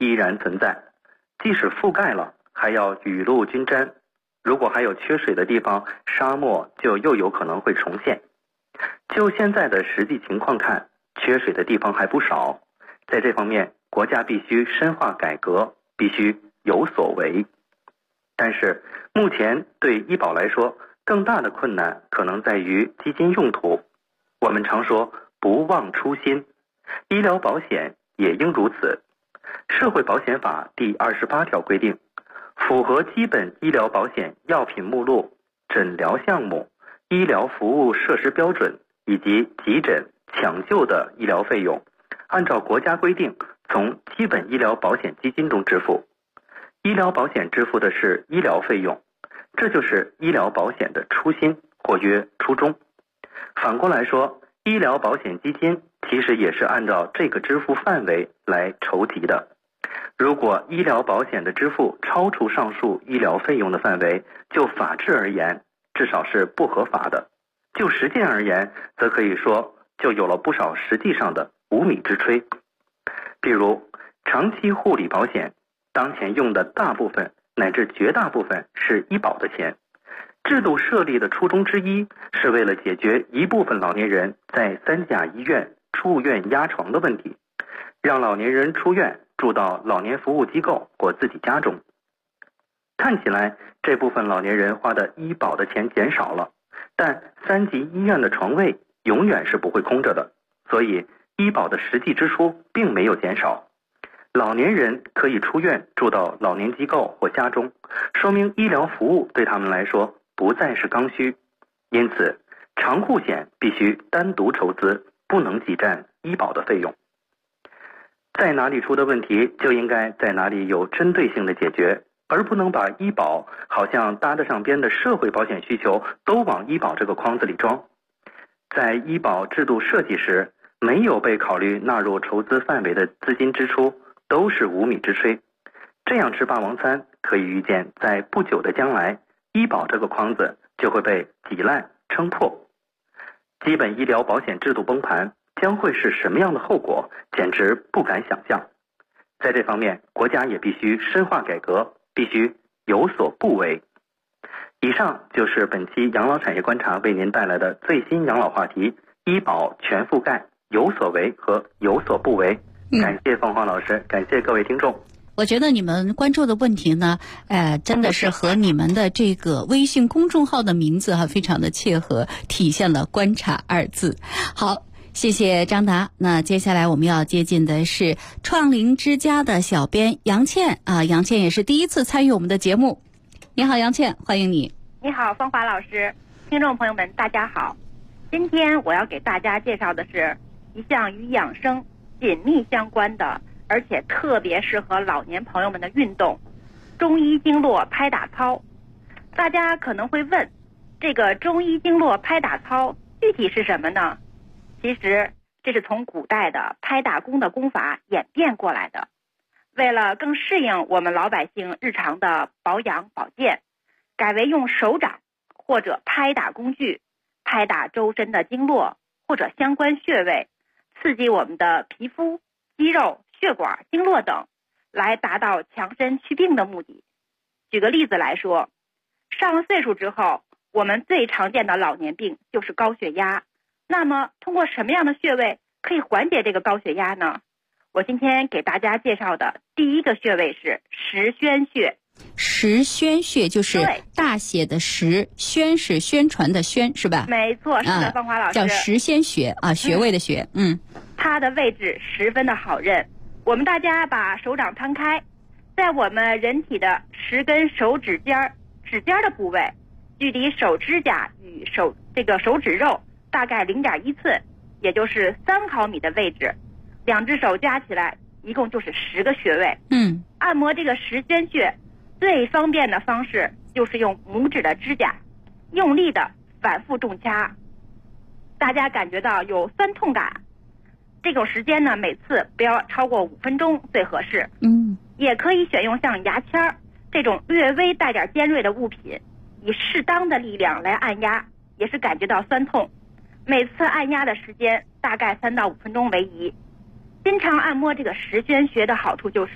依然存在，即使覆盖了，还要雨露均沾。如果还有缺水的地方，沙漠就又有可能会重现。就现在的实际情况看，缺水的地方还不少，在这方面国家必须深化改革，必须有所为。但是目前对医保来说，更大的困难可能在于基金用途。我们常说不忘初心，医疗保险也应如此。社会保险法第28条规定，符合基本医疗保险药品目录、诊疗项目、医疗服务设施标准以及急诊、抢救的医疗费用，按照国家规定从基本医疗保险基金中支付。医疗保险支付的是医疗费用，这就是医疗保险的初心，或曰初衷。反过来说，医疗保险基金其实也是按照这个支付范围来筹集的。如果医疗保险的支付超出上述医疗费用的范围，就法制而言，至少是不合法的；就实践而言，则可以说就有了不少实际上的无米之炊。比如长期护理保险，当前用的大部分乃至绝大部分是医保的钱。制度设立的初衷之一，是为了解决一部分老年人在3甲医院住院压床的问题，让老年人出院住到老年服务机构或自己家中。看起来这部分老年人花的医保的钱减少了，但3级医院的床位永远是不会空着的，所以医保的实际支出并没有减少。老年人可以出院住到老年机构或家中，说明医疗服务对他们来说不再是刚需。因此长护险必须单独筹资，不能挤占医保的费用。在哪里出的问题，就应该在哪里有针对性的解决，而不能把医保好像搭得上边的社会保险需求都往医保这个筐子里装。在医保制度设计时，没有被考虑纳入筹资范围的资金支出都是无米之炊。这样吃霸王餐，可以预见在不久的将来，医保这个筐子就会被挤烂撑破。基本医疗保险制度崩盘将会是什么样的后果，简直不敢想象。在这方面，国家也必须深化改革，必须有所不为。以上就是本期养老产业观察为您带来的最新养老话题：医保全覆盖，有所为和有所不为。感谢凤凰老师，感谢各位听众。 我觉得你们关注的问题呢，真的是和你们的这个微信公众号的名字非常的切合，体现了观察2字。好，谢谢张达。那接下来我们要接近的是创龄之家的小编杨倩啊，杨倩也是第一次参与我们的节目。你好，杨倩，欢迎你。 你好，芳华老师，听众朋友们，大家好。今天我要给大家介绍的是一项与养生紧密相关的，而且特别适合老年朋友们的运动——中医经络拍打操。大家可能会问，这个中医经络拍打操具体是什么呢？其实这是从古代的拍打功的功法演变过来的。为了更适应我们老百姓日常的保养保健，改为用手掌或者拍打工具拍打周身的经络或者相关穴位，刺激我们的皮肤、肌肉、血管、经络等，来达到强身祛病的目的。举个例子来说，上了岁数之后，我们最常见的老年病就是高血压。那么通过什么样的穴位可以缓解这个高血压呢？我今天给大家介绍的第一个穴位是十宣穴。 十宣穴就是大写的十，宣是宣传的宣，是吧？ 没错，是的，芳华老师。 叫十宣穴啊，穴位的穴。 它的位置十分的好认。我们大家把手掌摊开，在我们人体的10根手指尖的部位，距离手指甲与手指肉大概0.1寸，也就是3毫米的位置。2只手加起来一共就是10个穴位。按摩这个十宣穴最方便的方式就是用拇指的指甲用力的反复重掐，大家感觉到有酸痛感。这种时间呢，每次不要超过5分钟最合适。也可以选用像牙签这种略微带点尖锐的物品，以适当的力量来按压，也是感觉到酸痛。每次按压的时间大概3到5分钟为宜。经常按摩这个十宣穴的好处就是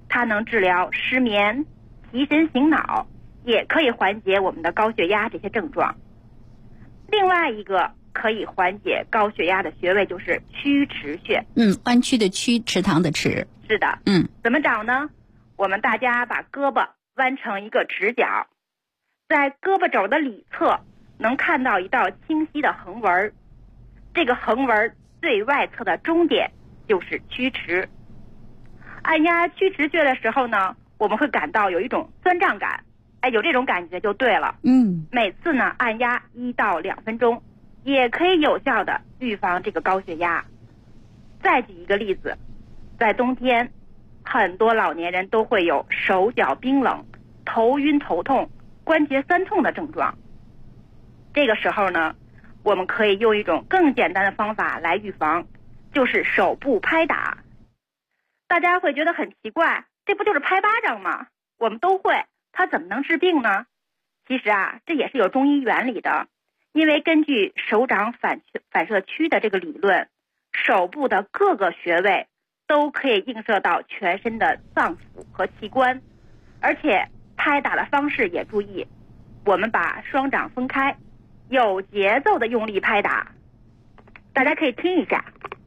它能治疗失眠、提神醒脑，也可以缓解我们的高血压这些症状。另外一个可以缓解高血压的穴位就是曲池穴。 弯曲的曲，池塘的池。 是的。怎么找呢？我们大家把胳膊弯成一个直角，在胳膊肘的里侧能看到一道清晰的横纹，这个横纹最外侧的中点就是曲池。按压曲池穴的时候呢，我们会感到有一种酸胀感，有这种感觉就对了。每次呢按压1到2分钟，也可以有效的预防这个高血压。再举一个例子，在冬天，很多老年人都会有手脚冰冷、头晕头痛、关节酸痛的症状。这个时候呢，我们可以用一种更简单的方法来预防，就是手部拍打。大家会觉得很奇怪，这不就是拍巴掌吗？我们都会，它怎么能治病呢？其实这也是有中医原理的。因为根据手掌反射区的这个理论，手部的各个穴位都可以映射到全身的脏腑和器官，而且拍打的方式也注意，我们把双掌分开，有节奏的用力拍打。大家可以听一下。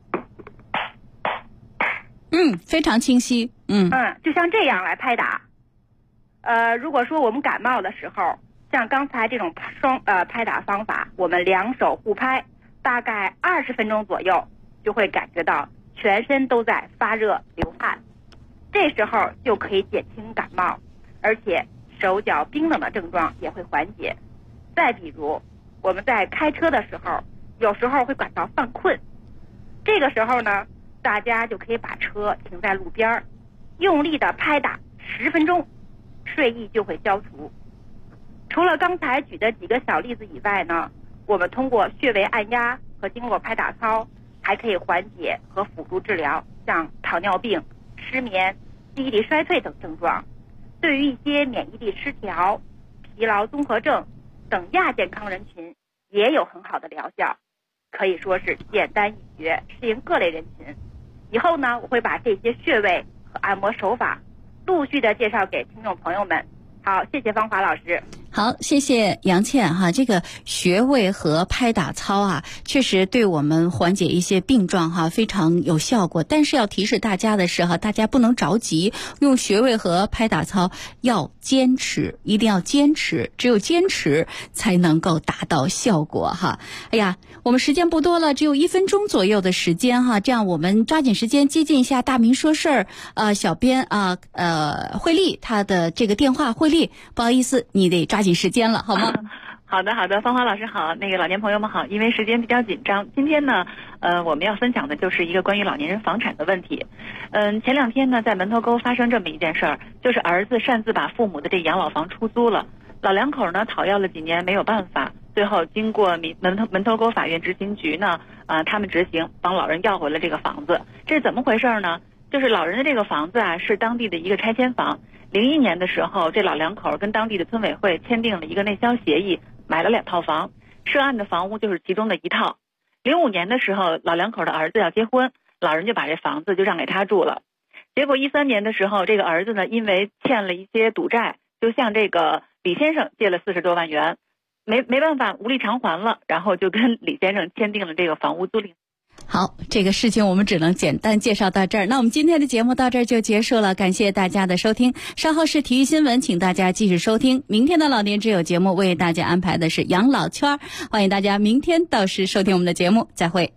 非常清晰。 就像这样来拍打。如果说我们感冒的时候，像刚才这种拍打方法，我们两手互拍，大概20分钟左右，就会感觉到全身都在发热流汗，这时候就可以减轻感冒，而且手脚冰冷的症状也会缓解。再比如我们在开车的时候，有时候会感到犯困，这个时候呢，大家就可以把车停在路边，用力的拍打10分钟，睡意就会消除。除了刚才举的几个小例子以外呢，我们通过穴位按压和经络拍打操，还可以缓解和辅助治疗像糖尿病、失眠、记忆力衰退等症状。对于一些免疫力失调、疲劳综合症等亚健康人群也有很好的疗效，可以说是简单易学，适应各类人群。以后呢，我会把这些穴位和按摩手法陆续的介绍给听众朋友们。好，谢谢芳华老师。 好，谢谢杨倩哈。这个穴位和拍打操确实对我们缓解一些病状非常有效果。但是要提示大家的是大家不能着急，用穴位和拍打操要坚持，一定要坚持，只有坚持才能够达到效果哎呀，我们时间不多了，只有1分钟左右的时间这样我们抓紧时间接近一下大明说事儿小编慧丽她的这个电话。慧丽，不好意思，你得抓紧时间了，好吗？ 好的，芳华老师好，那个老年朋友们好。因为时间比较紧张，今天呢，我们要分享的就是一个关于老年人房产的问题。前2天呢，在门头沟发生这么一件事儿，就是儿子擅自把父母的这养老房出租了，老两口呢讨要了几年没有办法，最后经过门头沟法院执行局呢，他们执行帮老人要回了这个房子。这是怎么回事呢？就是老人的这个房子是当地的一个拆迁房。01年的时候，这老两口跟当地的村委会签订了一个内销协议，买了2套房，涉案的房屋就是其中的1套。05年的时候，老两口的儿子要结婚，老人就把这房子就让给他住了。结果13年的时候，这个儿子呢，因为欠了一些赌债，就向这个李先生借了40多万元，没办法，无力偿还了，然后就跟李先生签订了这个房屋租赁。 好，这个事情我们只能简单介绍到这儿。那我们今天的节目到这儿就结束了，感谢大家的收听。稍后是体育新闻，请大家继续收听。明天的老年之友节目为大家安排的是养老圈，欢迎大家明天到时收听我们的节目，再会。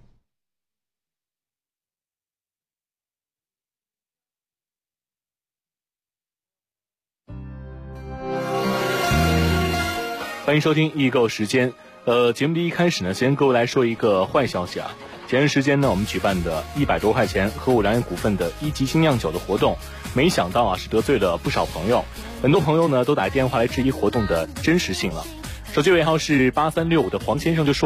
欢迎收听易购时间。节目的一开始呢，先各位来说一个坏消息前段时间呢，我们举办的100多块钱和5粮液股份的1级精酿酒的活动，没想到是得罪了不少朋友，很多朋友呢都打电话来质疑活动的真实性了。手机尾号是8365的黄先生就说了，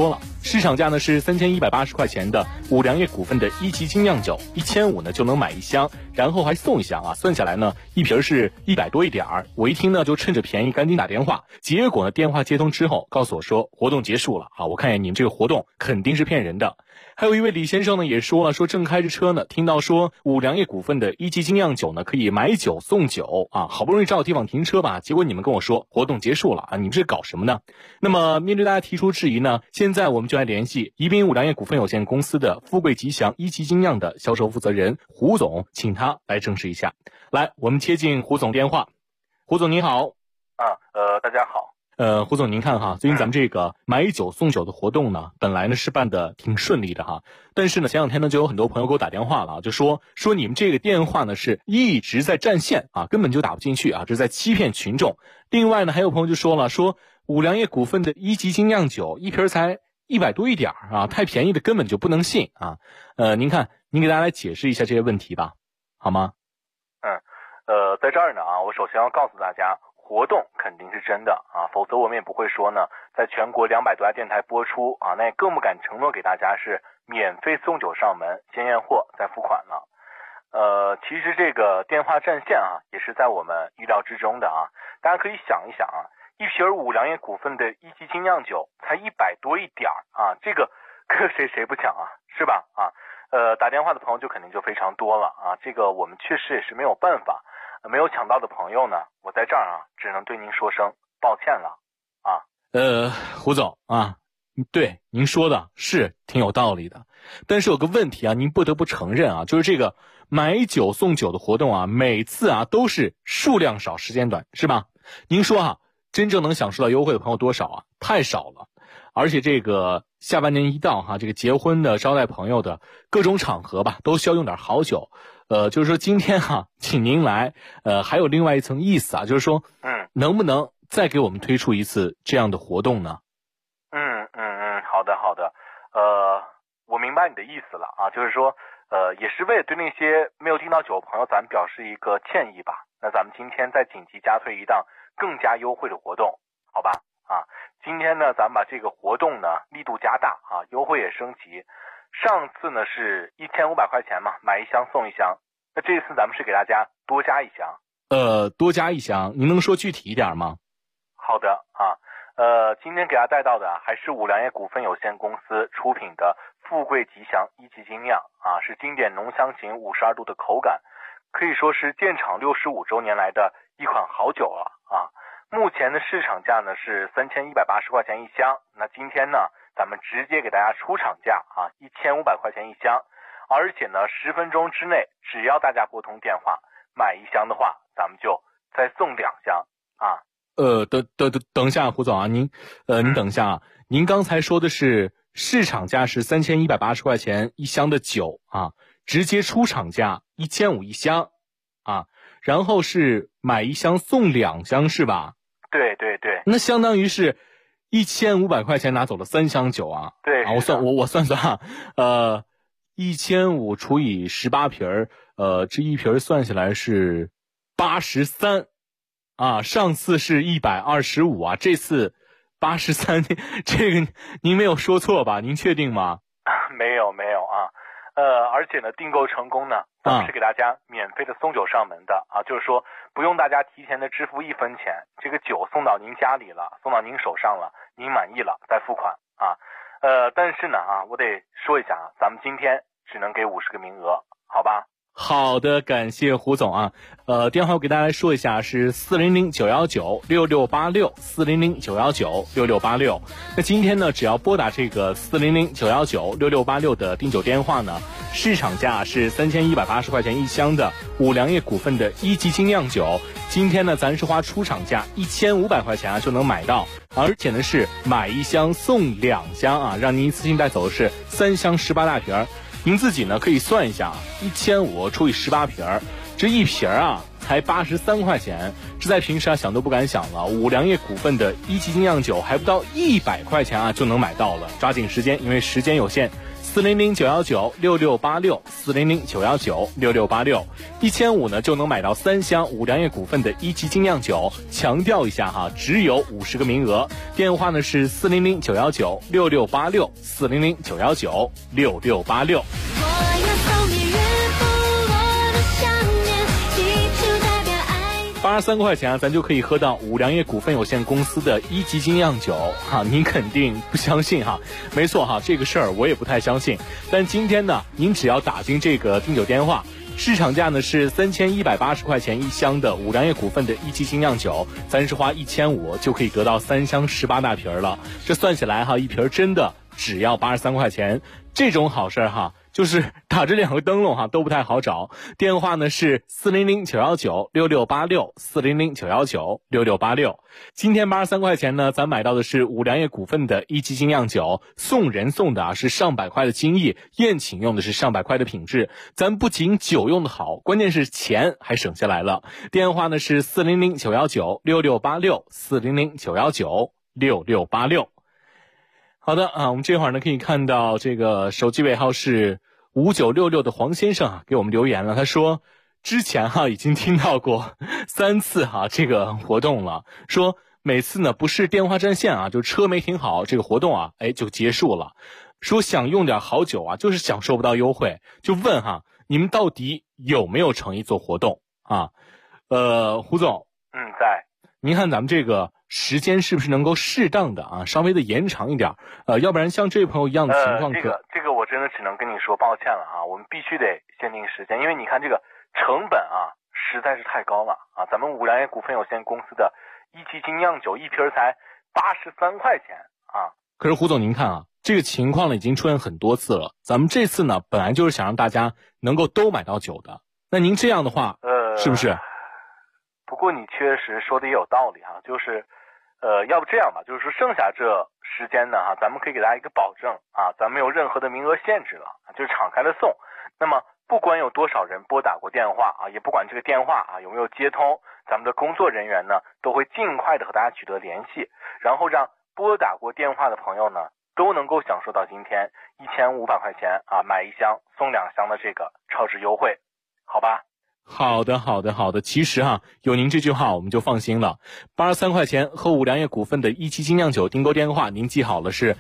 市场价呢是3180块钱的五粮液股份的一级精酿酒，1500呢就能买一箱，然后还送一箱啊，算下来呢一瓶是100多一点儿。我一听呢就趁着便宜赶紧打电话，结果呢电话接通之后告诉我说活动结束了啊，我看见你们这个活动肯定是骗人的。还有一位李先生呢也说了，说正开着车呢，听到说五粮液股份的一级精酿酒呢可以买酒送酒啊，好不容易找地方停车吧，结果你们跟我说活动结束了啊，你们这搞什么呢？那么面对大家提出质疑呢，现在我们就来联系宜宾五粮液股份有限公司的富贵吉祥一级精酿的销售负责人胡总，请他来证实一下。来，我们接进胡总电话。胡总您好。 大家好。 胡总您看哈，最近咱们这个买酒送酒的活动呢，本来呢是办的挺顺利的哈，但是呢前两天呢就有很多朋友给我打电话了，就说你们这个电话呢是一直在占线啊，根本就打不进去啊，这是在欺骗群众。另外呢还有朋友就说了，说五粮液股份的一级精酿酒一瓶才100多一点啊，太便宜的根本就不能信啊。您看您给大家来解释一下这些问题吧，好吗？ 在这儿呢啊，我首先要告诉大家，活动肯定是真的啊，否则我们也不会说呢，在全国200多家电台播出啊，那也更不敢承诺给大家是免费送酒上门，先验货再付款了。其实这个电话占线啊，也是在我们预料之中的啊。大家可以想一想啊，一瓶五粮液股份的一级精酿酒才100多一点啊，这个谁不抢啊，是吧？啊，打电话的朋友就肯定就非常多了啊，这个我们确实也是没有办法。没有抢到的朋友呢，我在这儿啊，只能对您说声抱歉了啊。 胡总啊，对您说的是挺有道理的，但是有个问题啊，您不得不承认啊，就是这个买酒送酒的活动啊，每次啊都是数量少时间短，是吧？您说啊，真正能享受到优惠的朋友多少啊？太少了。而且这个下半年一到哈，这个结婚的、招待朋友的各种场合吧，都需要用点好酒。就是说今天哈，请您来，还有另外一层意思啊，就是说，能不能再给我们推出一次这样的活动呢？ 好的，我明白你的意思了啊，就是说，也是为了对那些没有订到酒的朋友，咱们表示一个歉意吧。那咱们今天再紧急加推一档更加优惠的活动，好吧？啊，今天呢，咱们把这个活动呢力度加大啊，优惠也升级。上次呢是1500块钱嘛，买一箱送一箱。那这次咱们是给大家多加一箱。 多加一箱，您能说具体一点吗？ 好的啊，今天给大家带到的还是五粮液股份有限公司出品的富贵吉祥一级精酿啊，是经典浓香型52度的口感，可以说是建厂65周年来的一款好酒了啊。目前的市场价呢是3180块钱一箱，那今天呢咱们直接给大家出厂价啊，1500块钱一箱，而且呢10分钟之内，只要大家拨通电话买一箱的话，咱们就再送2箱啊。 等一下，胡总啊，您等一下啊，您刚才说的是市场价是3180块钱一箱的酒啊，直接出厂价1500一箱啊，然后是买一箱送2箱是吧？ 对， 那相当于是1500块钱拿走了3箱酒啊。 对啊，我算啊，1500除以18瓶这一瓶算下来是83啊，上次是125啊，这次83，这个您没有说错吧？您确定吗？ 没有啊。而且呢，订购成功呢，咱们是给大家免费的送酒上门的啊，就是说不用大家提前的支付1分钱，这个酒送到您家里了，送到您手上了，您满意了再付款啊。但是呢啊，我得说一下啊，咱们今天只能给50个名额，好吧？ 好的，感谢胡总啊。电话我给大家来说一下，是400-919-6686，400-919-6686。那今天呢，只要拨打这个400-919-6686的订酒电话呢，市场价是3180块钱一箱的五粮液股份的一级精酿酒，今天呢，咱是花出厂价1500块钱啊就能买到，而且呢是买一箱送2箱啊，让您一次性带走的是3箱18大瓶。您自己呢可以算一下，1500除以18瓶，这一瓶啊才83块钱，这在平时啊想都不敢想了。五粮液股份的一级精酿酒还不到100块钱啊就能买到了，抓紧时间，因为时间有限。 ，400-919-6686，400-919-6686，1500呢就能买到3箱五粮液股份的一级精酿酒。强调一下哈，只有50个名额。电话呢是400-919-6686，400-919-6686。83块钱啊，咱就可以喝到五粮液股份有限公司的一级精酿酒哈，您肯定不相信哈？没错哈，这个事儿我也不太相信。但今天呢，您只要打进这个订酒电话，市场价呢是3180块钱一箱的五粮液股份的一级精酿酒，咱是花1500就可以得到3箱18大瓶了。这算起来哈，一瓶真的只要83块钱，这种好事哈。就是打着2个灯笼哈都不太好找，电话呢是400-919-6686，400-919-6686。今天83块钱呢，咱买到的是五粮液股份的一级精酿酒，送人送的是上百块的精益，宴请用的是上百块的品质。咱不仅酒用的好，关键是钱还省下来了。电话呢是400-919-6686，400-919-6686。好的啊，我们这会儿呢可以看到这个手机尾号是5966的黄先生啊给我们留言了，他说之前已经听到过3次这个活动了，说每次呢不是电话占线就车没停好，这个活动就结束了，说想用点好酒就是享受不到优惠，就问你们到底有没有诚意做活动啊？胡总， 在。 您看咱们这个时间是不是能够适当的稍微的延长一点？要不然像这位朋友一样的情况， 这个我真的只能跟你说抱歉了我们必须得限定时间，因为你看这个成本实在是太高了咱们五粮液股份有限公司的一级精酿酒一瓶才83块钱可是胡总您看这个情况呢已经出现很多次了，咱们这次呢本来就是想让大家能够都买到酒的，那您这样的话是不是？ 不过你确实说的也有道理就是要不这样吧，就是说剩下这时间呢咱们可以给大家一个保证咱没有任何的名额限制了，就是敞开了送。那么不管有多少人拨打过电话也不管这个电话有没有接通，咱们的工作人员呢都会尽快的和大家取得联系，然后让拨打过电话的朋友呢都能够享受到今天1500块钱买1箱送2箱的这个超值优惠，好吧？ 好的，其实有您这句话我们就放心了。83块钱和五粮液股份的一级精酿酒订购电话您记好了，是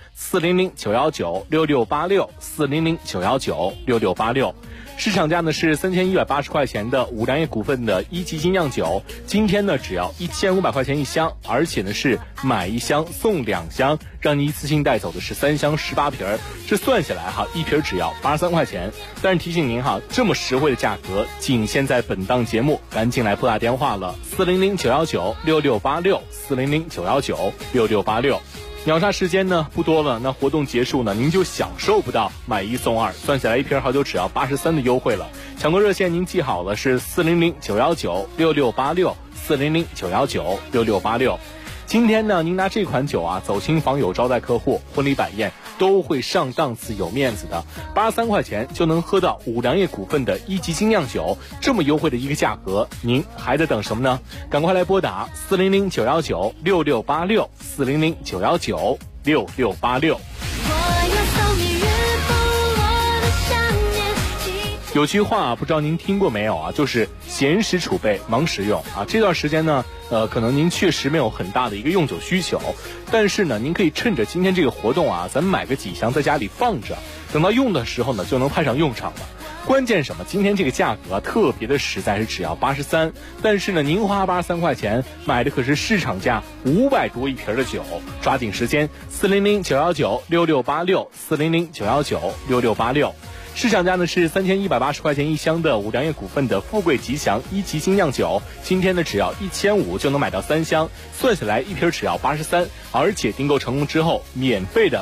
400-919-6686，400-919-6686。市场价呢是3180块钱的五粮液股份的一级精酿酒，今天呢只要1500块钱一箱，而且呢是买1箱送2箱，让你一次性带走的是3箱18瓶，这算下来一瓶只要83块钱。但是提醒您这么实惠的价格仅限在本档节目，赶紧来拨打电话了，400-919-6686，400-919-6686。秒杀时间呢不多了，那活动结束呢您就享受不到买1送2，算下来一瓶好酒只要83的优惠了。抢购热线您记好了，是400-919-6686，400-919-6686。今天呢您拿这款酒走亲访友招待客户，婚礼摆宴都会上档次有面子的，83块钱就能喝到五粮液股份的一级精酿酒，这么优惠的一个价格，您还在等什么呢？赶快来拨打400-919-6686，400-919-6686。有句话不知道您听过没有就是闲时储备忙时用这段时间呢可能您确实没有很大的一个用酒需求，但是呢您可以趁着今天这个活动咱们买个几箱在家里放着，等到用的时候呢就能派上用场了。关键什么？今天这个价格特别的实在，是只要83，但是呢您花83块钱买的可是市场价500多一瓶的酒，抓紧时间，400-919-6686，400-919-6686。市场价呢是3180块钱一箱的五粮液股份的富贵吉祥一级精酿酒，今天呢只要1500就能买到3箱，算下来一瓶只要83，而且订购成功之后免费的